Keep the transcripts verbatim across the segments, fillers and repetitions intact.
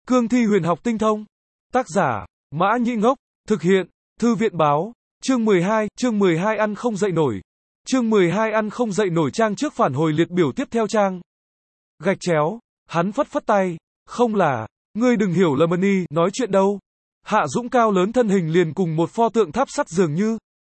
Cương thi huyền học tinh thông. Tác giả, Mã Nhĩ Ngốc. Thực hiện, Thư viện báo. Chương mười hai, chương mười hai ăn không dậy nổi. Chương mười hai ăn không dậy nổi trang trước phản hồi liệt biểu tiếp theo trang. Gạch chéo, hắn phất phất tay, không là, ngươi đừng hiểu lầm Mani nói chuyện đâu. Hạ Dũng cao lớn thân hình liền cùng một pho tượng tháp sắt dường như.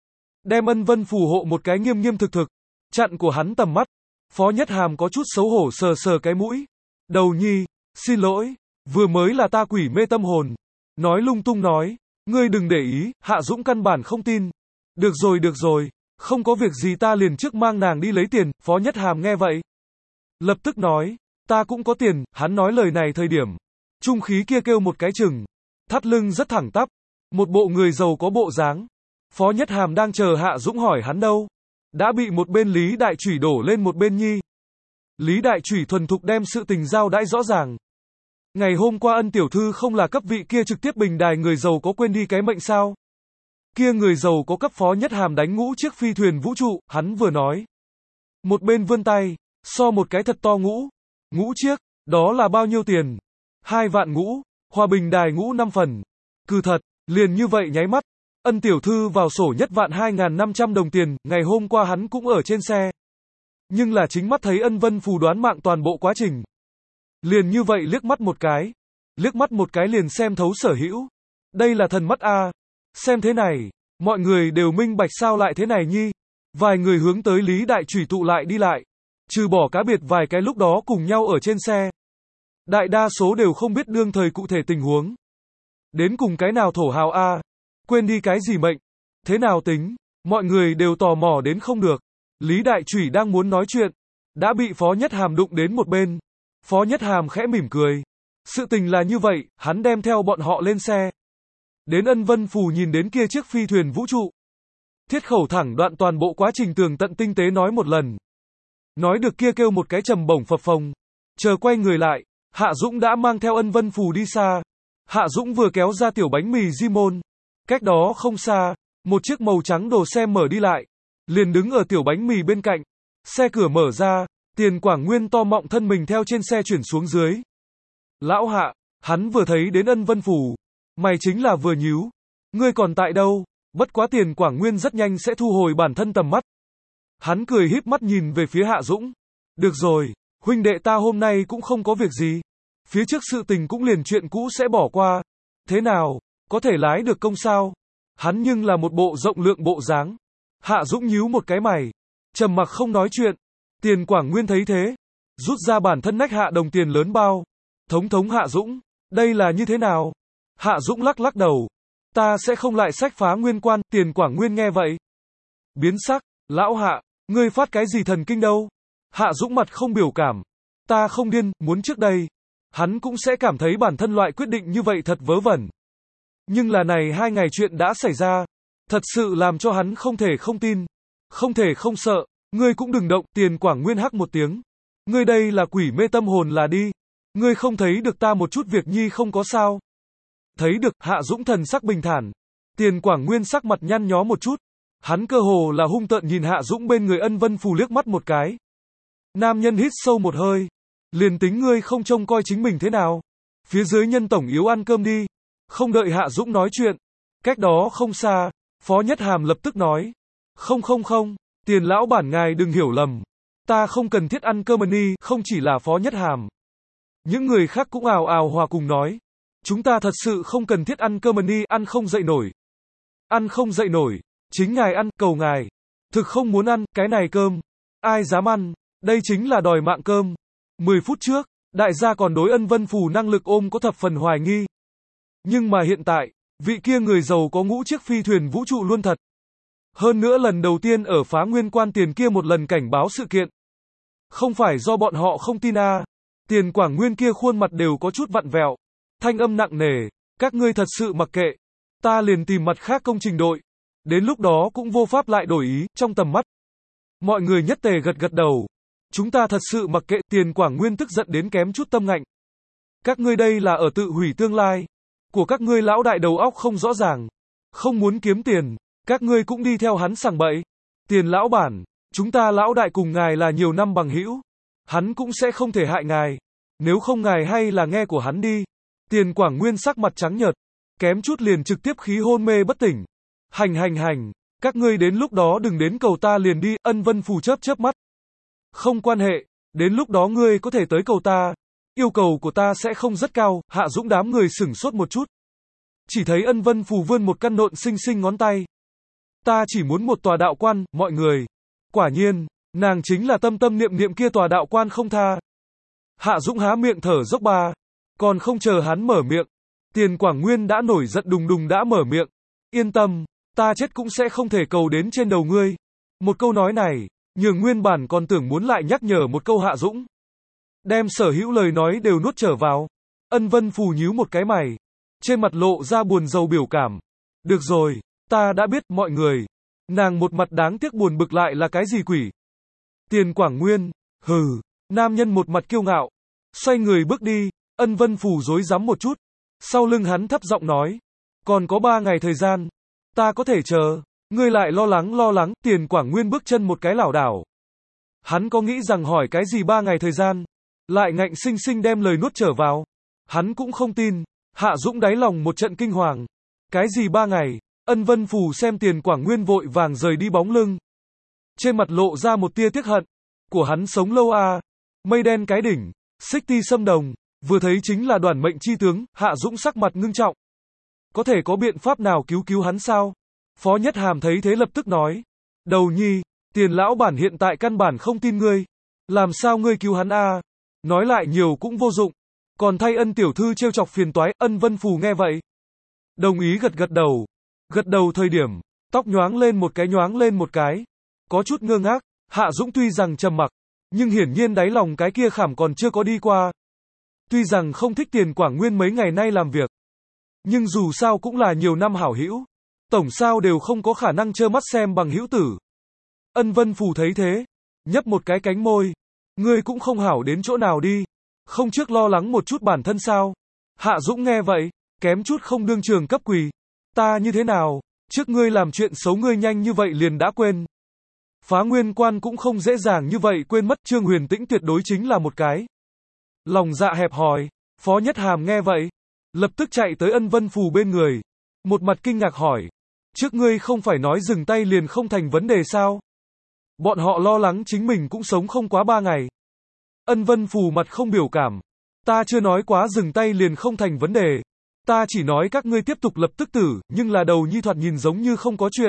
Đem Ân Vân phù hộ một cái nghiêm nghiêm thực thực, chặn của hắn tầm mắt. Phó Nhất Hàm có chút xấu hổ sờ sờ cái mũi. Đầu nhi, xin lỗi, vừa mới là ta quỷ mê tâm hồn. Nói lung tung nói, ngươi đừng để ý, Hạ Dũng căn bản không tin. Được rồi được rồi, không có việc gì ta liền trước mang nàng đi lấy tiền, Phó Nhất Hàm nghe vậy. Lập tức nói, ta cũng có tiền, hắn nói lời này thời điểm. Trung khí kia kêu một cái chừng, thắt lưng rất thẳng tắp, một bộ người giàu có bộ dáng. Phó Nhất Hàm đang chờ Hạ Dũng hỏi hắn đâu. Đã bị một bên Lý Đại Chủy đổ lên một bên nhi. Lý Đại Chủy thuần thục đem sự tình giao đãi rõ ràng. Ngày hôm qua Ân tiểu thư không là cấp vị kia trực tiếp bình đài người giàu có quên đi cái mệnh sao? Kia người giàu có cấp Phó Nhất Hàm đánh ngũ chiếc phi thuyền vũ trụ, hắn vừa nói. Một bên vươn tay, so một cái thật to ngũ. Ngũ chiếc, đó là bao nhiêu tiền? Hai vạn ngũ, hòa bình đài ngũ năm phần. Cừ thật, liền như vậy nháy mắt. Ân tiểu thư vào sổ nhất vạn hai nghìn năm trăm đồng tiền, ngày hôm qua hắn cũng ở trên xe. Nhưng là chính mắt thấy Ân Vân phù đoán mạng toàn bộ quá trình. Liền như vậy liếc mắt một cái. Liếc mắt một cái liền xem thấu sở hữu. Đây là thần mắt a. Xem thế này, mọi người đều minh bạch sao lại thế này nhi. Vài người hướng tới Lý Đại Chủy tụ lại đi lại. Trừ bỏ cá biệt vài cái lúc đó cùng nhau ở trên xe. Đại đa số đều không biết đương thời cụ thể tình huống. Đến cùng cái nào thổ hào a. Quên đi cái gì mệnh. Thế nào tính. Mọi người đều tò mò đến không được. Lý Đại Chủy đang muốn nói chuyện. Đã bị Phó Nhất Hàm đụng đến một bên. Phó Nhất Hàm khẽ mỉm cười. Sự tình là như vậy, hắn đem theo bọn họ lên xe. Đến Ân Vân Phù nhìn đến kia chiếc phi thuyền vũ trụ. Thiết khẩu thẳng đoạn toàn bộ quá trình tường tận tinh tế nói một lần. Nói được kia kêu một cái trầm bổng phập phồng. Chờ quay người lại, Hạ Dũng đã mang theo Ân Vân Phù đi xa. Hạ Dũng vừa kéo ra tiểu bánh mì Jimon. Cách đó không xa, một chiếc màu trắng đồ xe mở đi lại. Liền đứng ở tiểu bánh mì bên cạnh. Xe cửa mở ra, Tiền Quảng Nguyên to mọng thân mình theo trên xe chuyển xuống dưới. Lão Hạ, hắn vừa thấy đến Ân Vân Phù. Mày chính là vừa nhíu. Ngươi còn tại đâu? Bất quá Tiền Quảng Nguyên rất nhanh sẽ thu hồi bản thân tầm mắt. Hắn cười híp mắt nhìn về phía Hạ Dũng. Được rồi, huynh đệ ta hôm nay cũng không có việc gì. Phía trước sự tình cũng liền chuyện cũ sẽ bỏ qua. Thế nào, có thể lái được công sao? Hắn nhưng là một bộ rộng lượng bộ dáng. Hạ Dũng nhíu một cái mày. Trầm mặc không nói chuyện. Tiền Quảng Nguyên thấy thế. Rút ra bản thân nách hạ đồng tiền lớn bao. Thống thống Hạ Dũng. Đây là như thế nào? Hạ Dũng lắc lắc đầu. Ta sẽ không lại sách phá nguyên quan. Tiền Quảng Nguyên nghe vậy. Biến sắc. Lão Hạ, ngươi phát cái gì thần kinh đâu? Hạ Dũng mặt không biểu cảm. Ta không điên, muốn trước đây. Hắn cũng sẽ cảm thấy bản thân loại quyết định như vậy thật vớ vẩn. Nhưng là này hai ngày chuyện đã xảy ra. Thật sự làm cho hắn không thể không tin. Không thể không sợ. Ngươi cũng đừng động. Tiền Quảng Nguyên hắc một tiếng. Ngươi đây là quỷ mê tâm hồn là đi. Ngươi không thấy được ta một chút việc nhi không có sao. Thấy được. Hạ Dũng thần sắc bình thản. Tiền Quảng Nguyên sắc mặt nhăn nhó một chút. Hắn cơ hồ là hung tợn nhìn Hạ Dũng bên người Ân Vân Phù liếc mắt một cái. Nam nhân hít sâu một hơi. Liền tính ngươi không trông coi chính mình thế nào. Phía dưới nhân tổng yếu ăn cơm đi. Không đợi Hạ Dũng nói chuyện. Cách đó không xa. Phó Nhất Hàm lập tức nói. Không không không. Tiền lão bản ngài đừng hiểu lầm. Ta không cần thiết ăn cơm Mani. Không chỉ là Phó Nhất Hàm. Những người khác cũng ào ào hòa cùng nói. Chúng ta thật sự không cần thiết ăn cơm Mani. Ăn không dậy nổi. Ăn không dậy nổi. Chính ngài ăn, cầu ngài. Thực không muốn ăn, cái này cơm. Ai dám ăn, đây chính là đòi mạng cơm. Mười phút trước, đại gia còn đối Ân Vân Phù năng lực ôm có thập phần hoài nghi. Nhưng mà hiện tại, vị kia người giàu có ngũ chiếc phi thuyền vũ trụ luôn thật. Hơn nữa lần đầu tiên ở phá nguyên quan tiền kia một lần cảnh báo sự kiện. Không phải do bọn họ không tin a. À. Tiền Quảng Nguyên kia khuôn mặt đều có chút vặn vẹo. Thanh âm nặng nề, các ngươi thật sự mặc kệ. Ta liền tìm mặt khác công trình đội. Đến lúc đó cũng vô pháp lại đổi ý, trong tầm mắt. Mọi người nhất tề gật gật đầu. Chúng ta thật sự mặc kệ. Tiền Quảng Nguyên tức giận đến kém chút tâm ngạnh. Các ngươi đây là ở tự hủy tương lai. Của các ngươi lão đại đầu óc không rõ ràng. Không muốn kiếm tiền. Các ngươi cũng đi theo hắn sằng bậy. Tiền lão bản. Chúng ta lão đại cùng ngài là nhiều năm bằng hữu. Hắn cũng sẽ không thể hại ngài. Nếu không ngài hay là nghe của hắn đi. Tiền Quảng Nguyên sắc mặt trắng nhợt, kém chút liền trực tiếp khí hôn mê bất tỉnh. Hành hành hành, các ngươi đến lúc đó đừng đến cầu ta liền đi, Ân Vân Phù chớp chớp mắt. Không quan hệ, đến lúc đó ngươi có thể tới cầu ta. Yêu cầu của ta sẽ không rất cao, Hạ Dũng đám người sửng sốt một chút. Chỉ thấy Ân Vân Phù vươn một căn nộn xinh xinh ngón tay. Ta chỉ muốn một tòa đạo quan, mọi người. Quả nhiên, nàng chính là tâm tâm niệm niệm kia tòa đạo quan không tha. Hạ Dũng há miệng thở dốc ba. Còn không chờ hắn mở miệng. Tiền Quảng Nguyên đã nổi giận đùng đùng đã mở miệng. Yên tâm, ta chết cũng sẽ không thể cầu đến trên đầu ngươi. Một câu nói này, nhường nguyên bản còn tưởng muốn lại nhắc nhở một câu Hạ Dũng. Đem sở hữu lời nói đều nuốt trở vào. Ân Vân Phù nhíu một cái mày. Trên mặt lộ ra buồn rầu biểu cảm. Được rồi, ta đã biết mọi người. Nàng một mặt đáng tiếc buồn bực lại là cái gì quỷ? Tiền Quảng Nguyên, hừ, nam nhân một mặt kiêu ngạo. Xoay người bước đi, Ân Vân Phù rối rắm một chút. Sau lưng hắn thấp giọng nói. Còn có ba ngày thời gian. Ta có thể chờ. Ngươi lại lo lắng lo lắng, Tiền Quảng Nguyên bước chân một cái lảo đảo. Hắn có nghĩ rằng hỏi cái gì ba ngày thời gian. Lại ngạnh sinh sinh đem lời nuốt trở vào. Hắn cũng không tin. Hạ Dũng đáy lòng một trận kinh hoàng. Cái gì ba ngày? Ân Vân Phù xem Tiền Quảng Nguyên vội vàng rời đi bóng lưng. Trên mặt lộ ra một tia tiếc hận. Của hắn sống lâu à. Mây đen cái đỉnh. Xích ti xâm đồng. Vừa thấy chính là đoàn mệnh chi tướng. Hạ Dũng sắc mặt ngưng trọng. Có thể có biện pháp nào cứu cứu hắn sao? Phó Nhất Hàm thấy thế lập tức nói. Đầu nhi, Tiền lão bản hiện tại căn bản không tin ngươi. Làm sao ngươi cứu hắn à? Nói lại nhiều cũng vô dụng. Còn thay Ân tiểu thư trêu chọc phiền toái. Ân Vân Phù nghe vậy. Đồng ý gật gật đầu. Gật đầu thời điểm, tóc nhoáng lên một cái nhoáng lên một cái. Có chút ngơ ngác, Hạ Dũng tuy rằng trầm mặc, nhưng hiển nhiên đáy lòng cái kia khảm còn chưa có đi qua. Tuy rằng không thích Tiền Quảng Nguyên mấy ngày nay làm việc, nhưng dù sao cũng là nhiều năm hảo hữu. Tổng sao đều không có khả năng trơ mắt xem bằng hữu tử. Ân Vân Phù thấy thế, nhấp một cái cánh môi. Ngươi cũng không hảo đến chỗ nào đi. Không trước lo lắng một chút bản thân sao? Hạ Dũng nghe vậy, kém chút không đương trường cấp quỳ. Ta như thế nào? Trước ngươi làm chuyện xấu ngươi nhanh như vậy liền đã quên. Phá nguyên quan cũng không dễ dàng như vậy quên mất. Trương Huyền Tĩnh tuyệt đối chính là một cái lòng dạ hẹp hòi. Phó Nhất Hàm nghe vậy, lập tức chạy tới Ân Vân Phù bên người. Một mặt kinh ngạc hỏi. Trước ngươi không phải nói dừng tay liền không thành vấn đề sao? Bọn họ lo lắng chính mình cũng sống không quá ba ngày. Ân Vân Phù mặt không biểu cảm. Ta chưa nói quá dừng tay liền không thành vấn đề. Ta chỉ nói các ngươi tiếp tục lập tức tử, nhưng là đầu nhi thoạt nhìn giống như không có chuyện.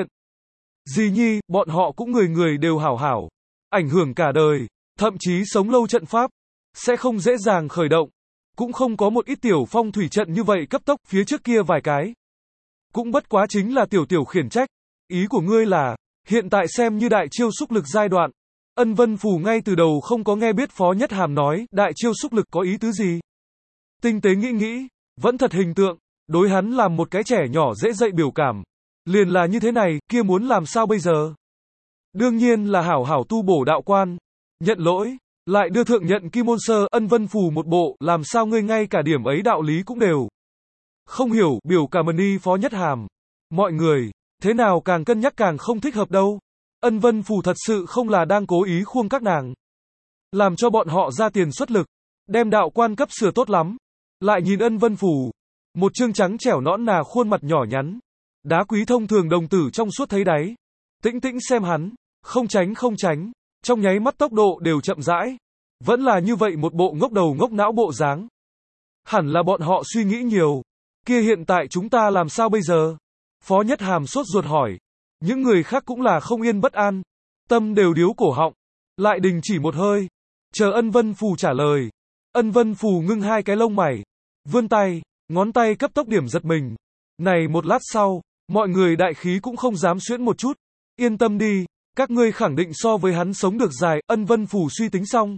Dì nhi, bọn họ cũng người người đều hảo hảo. Ảnh hưởng cả đời, thậm chí sống lâu trận pháp. Sẽ không dễ dàng khởi động. Cũng không có một ít tiểu phong thủy trận như vậy cấp tốc phía trước kia vài cái. Cũng bất quá chính là tiểu tiểu khiển trách. Ý của ngươi là, hiện tại xem như đại chiêu xúc lực giai đoạn. Ân Vân Phù ngay từ đầu không có nghe biết Phó Nhất Hàm nói, đại chiêu xúc lực có ý tứ gì. Tinh tế nghĩ nghĩ, vẫn thật hình tượng, đối hắn làm một cái trẻ nhỏ dễ dậy biểu cảm. Liền là như thế này, kia muốn làm sao bây giờ? Đương nhiên là hảo hảo tu bổ đạo quan. Nhận lỗi, lại đưa thượng nhận kim môn sơ. Ân Vân Phù một bộ, làm sao ngươi ngay cả điểm ấy đạo lý cũng đều không hiểu. Biểu cảm ơn đi Phó Nhất Hàm. Mọi người, thế nào càng cân nhắc càng không thích hợp đâu. Ân Vân Phù thật sự không là đang cố ý khuông các nàng. Làm cho bọn họ ra tiền xuất lực. Đem đạo quan cấp sửa tốt lắm. Lại nhìn Ân Vân Phù. Một trương trắng trẻo nõn nà khuôn mặt nhỏ nhắn. Đá quý thông thường đồng tử trong suốt thấy đáy. Tĩnh tĩnh xem hắn. Không tránh không tránh. Trong nháy mắt tốc độ đều chậm rãi. Vẫn là như vậy một bộ ngốc đầu ngốc não bộ dáng. Hẳn là bọn họ suy nghĩ nhiều. Kia hiện tại chúng ta làm sao bây giờ? Phó Nhất Hàm sốt ruột hỏi. Những người khác cũng là không yên bất an. Tâm đều điếu cổ họng. Lại đình chỉ một hơi. Chờ Ân Vân Phù trả lời. Ân Vân Phù ngưng hai cái lông mày. Vươn tay. Ngón tay cấp tốc điểm giật mình. Này một lát sau. Mọi người đại khí cũng không dám xuyễn một chút. Yên tâm đi. Các ngươi khẳng định so với hắn sống được dài. Ân Vân Phù suy tính xong.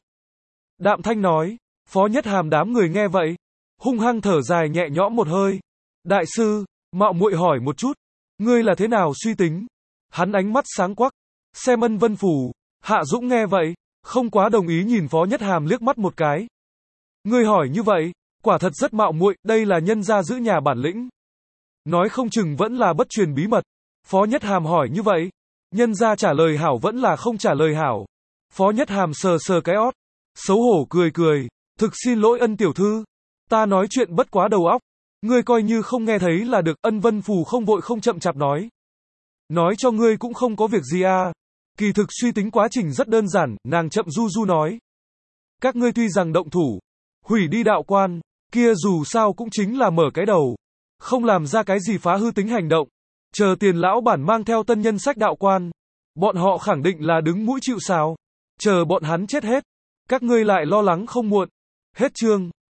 Đạm thanh nói. Phó Nhất Hàm đám người nghe vậy. Hung hăng thở dài nhẹ nhõm một hơi. Đại sư. Mạo muội hỏi một chút. Ngươi là thế nào suy tính? Hắn ánh mắt sáng quắc. Xem Ân Vân Phù. Hạ Dũng nghe vậy. Không quá đồng ý nhìn Phó Nhất Hàm liếc mắt một cái. Ngươi hỏi như vậy. Quả thật rất mạo muội. Đây là nhân gia giữ nhà bản lĩnh. Nói không chừng vẫn là bất truyền bí mật. Phó Nhất Hàm hỏi như vậy. Nhân gia trả lời hảo vẫn là không trả lời hảo. Phó Nhất Hàm sờ sờ cái ót. Xấu hổ cười cười. Thực xin lỗi Ân tiểu thư. Ta nói chuyện bất quá đầu óc. Ngươi coi như không nghe thấy là được, Ân Vân Phù không vội không chậm chạp nói. Nói cho ngươi cũng không có việc gì à. Kỳ thực suy tính quá trình rất đơn giản, nàng chậm du du nói. Các ngươi tuy rằng động thủ, hủy đi đạo quan, kia dù sao cũng chính là mở cái đầu. Không làm ra cái gì phá hư tính hành động. Chờ tiền lão bản mang theo tân nhân sách đạo quan. Bọn họ khẳng định là đứng mũi chịu sào. Chờ bọn hắn chết hết. Các ngươi lại lo lắng không muộn. Hết chương.